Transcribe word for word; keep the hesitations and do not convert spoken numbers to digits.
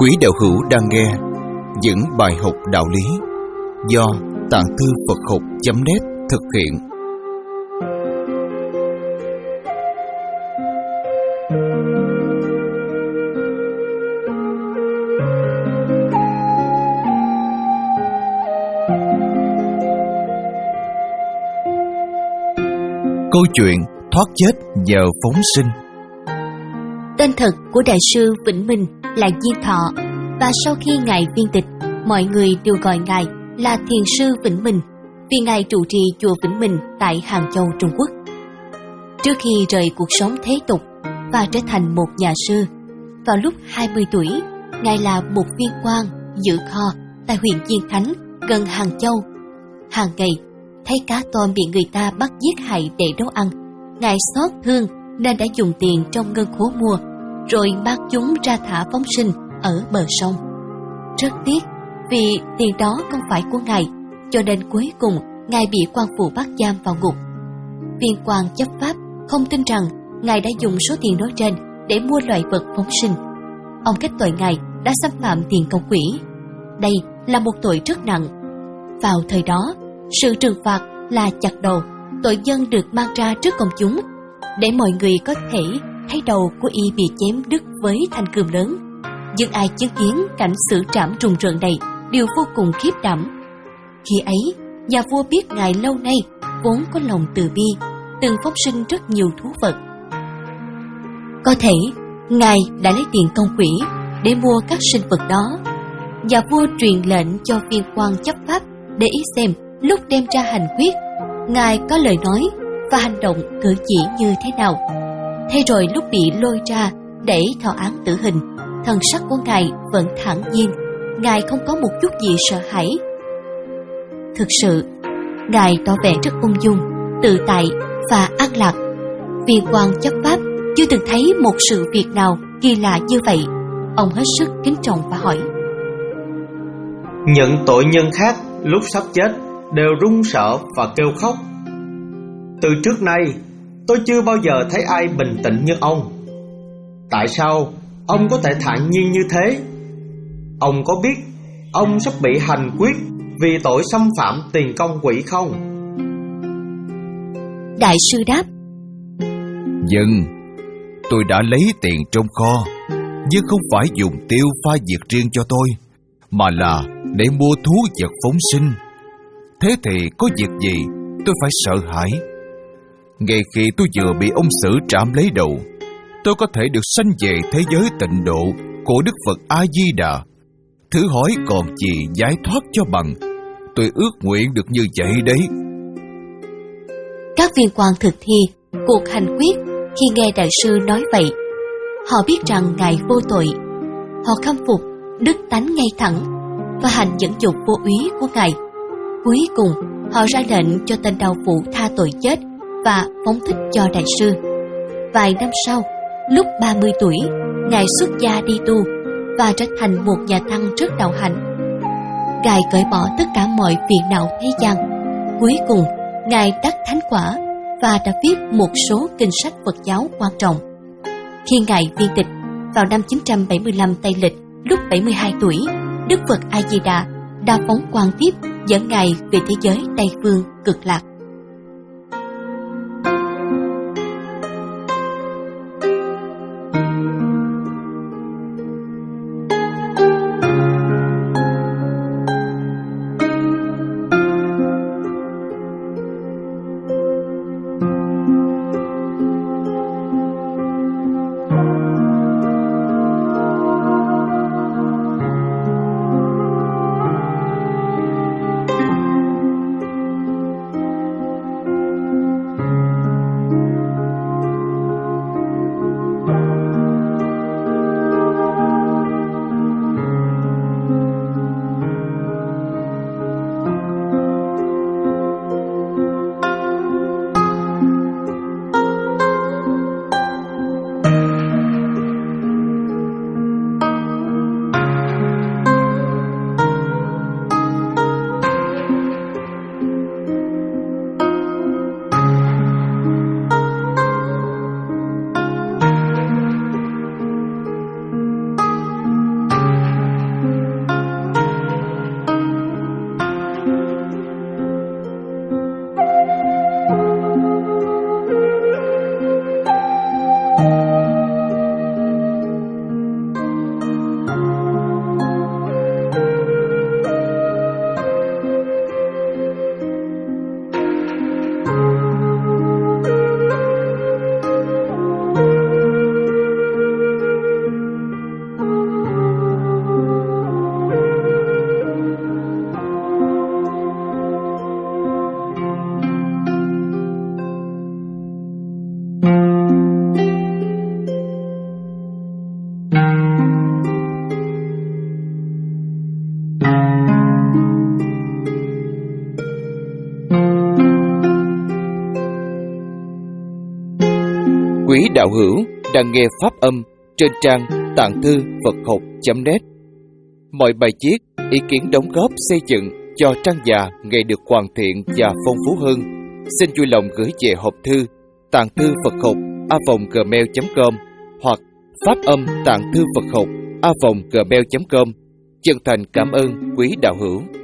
Quý đạo hữu đang nghe những bài học đạo lý do Tạng Thư Phật Học chấm net thực hiện. Câu chuyện thoát chết nhờ phóng sinh. Tên thật của Đại sư Vĩnh Minh là Diên Thọ, và sau khi Ngài viên tịch, mọi người đều gọi Ngài là Thiền sư Vĩnh Minh, vì Ngài trụ trì chùa Vĩnh Minh tại Hàng Châu, Trung Quốc. Trước khi rời cuộc sống thế tục và trở thành một nhà sư, vào lúc hai mươi tuổi, Ngài là một viên quan giữ kho tại huyện Diên Khánh gần Hàng Châu. Hàng ngày thấy cá tôm bị người ta bắt giết hại để nấu ăn, Ngài xót thương nên đã dùng tiền trong ngân khố mua, rồi mang chúng ra thả phóng sinh ở bờ sông. Rất tiếc vì tiền đó không phải của Ngài, cho nên cuối cùng Ngài bị quan phủ bắt giam vào ngục. Viên quan chấp pháp không tin rằng Ngài đã dùng số tiền nói trên để mua loài vật phóng sinh. Ông kết tội Ngài đã xâm phạm tiền công quỹ. Đây là một tội rất nặng. Vào thời đó, sự trừng phạt là chặt đầu, tội nhân được mang ra trước công chúng để mọi người có thể thấy đầu của y bị chém đứt với thanh cườm lớn. Nhưng ai chứng kiến cảnh xử trảm rùng rợn này đều vô cùng khiếp đảm. Khi ấy, nhà vua biết Ngài lâu nay vốn có lòng từ bi, từng phóng sinh rất nhiều thú vật. Có thể Ngài đã lấy tiền công quỹ để mua các sinh vật đó. Nhà vua truyền lệnh cho viên quan chấp pháp để ý xem lúc đem ra hành quyết, Ngài có lời nói và hành động cử chỉ như thế nào. Thế rồi lúc bị lôi ra để thọ án tử hình, thần sắc của Ngài vẫn thản nhiên, Ngài không có một chút gì sợ hãi. Thực sự, Ngài tỏ vẻ rất ung dung, tự tại và an lạc. Viên quan chấp pháp chưa từng thấy một sự việc nào kỳ lạ như vậy. Ông hết sức kính trọng và hỏi: Những tội nhân khác lúc sắp chết đều run sợ và kêu khóc. Từ trước nay, tôi chưa bao giờ thấy ai bình tĩnh như ông. Tại sao ông có thể thản nhiên như thế? Ông có biết ông sắp bị hành quyết vì tội xâm phạm tiền công quỹ không? Đại sư đáp: Vâng, tôi đã lấy tiền trong kho, nhưng không phải dùng tiêu pha diệt riêng cho tôi, mà là để mua thú vật phóng sinh. Thế thì có việc gì tôi phải sợ hãi? Ngay khi tôi vừa bị ông xử trảm lấy đầu, tôi có thể được sanh về thế giới tịnh độ của Đức Phật A-di-đà. Thử hỏi còn gì giải thoát cho bằng. Tôi ước nguyện được như vậy đấy. Các viên quan thực thi cuộc hành quyết khi nghe đại sư nói vậy, họ biết rằng Ngài vô tội. Họ khâm phục đức tánh ngay thẳng và hành dẫn dục vô úy của Ngài. Cuối cùng, họ ra lệnh cho tên đao phủ tha tội chết và phóng thích cho đại sư. Vài năm sau, lúc ba mươi tuổi, Ngài xuất gia đi tu và trở thành một nhà tăng rất đạo hạnh. Ngài cởi bỏ tất cả mọi phiền não thế gian. Cuối cùng, Ngài đắc thánh quả và đã viết một số kinh sách Phật giáo quan trọng. Khi Ngài viên tịch vào năm chín trăm bảy mươi lăm Tây Lịch, lúc bảy mươi hai tuổi, Đức Phật A-di-đà đã phóng quang tiếp dẫn Ngài về thế giới Tây Phương cực lạc. Quý đạo hữu đang nghe pháp âm trên trang tạng thư Phật học chấm net. Mọi bài viết, ý kiến đóng góp xây dựng cho trang già ngày được hoàn thiện và phong phú hơn, xin vui lòng gửi về hộp thư tạng thư Phật học a vòng gmail chấm com hoặc pháp âm tạng thư Phật học a vòng gmail chấm com. Chân thành cảm ơn quý đạo hữu.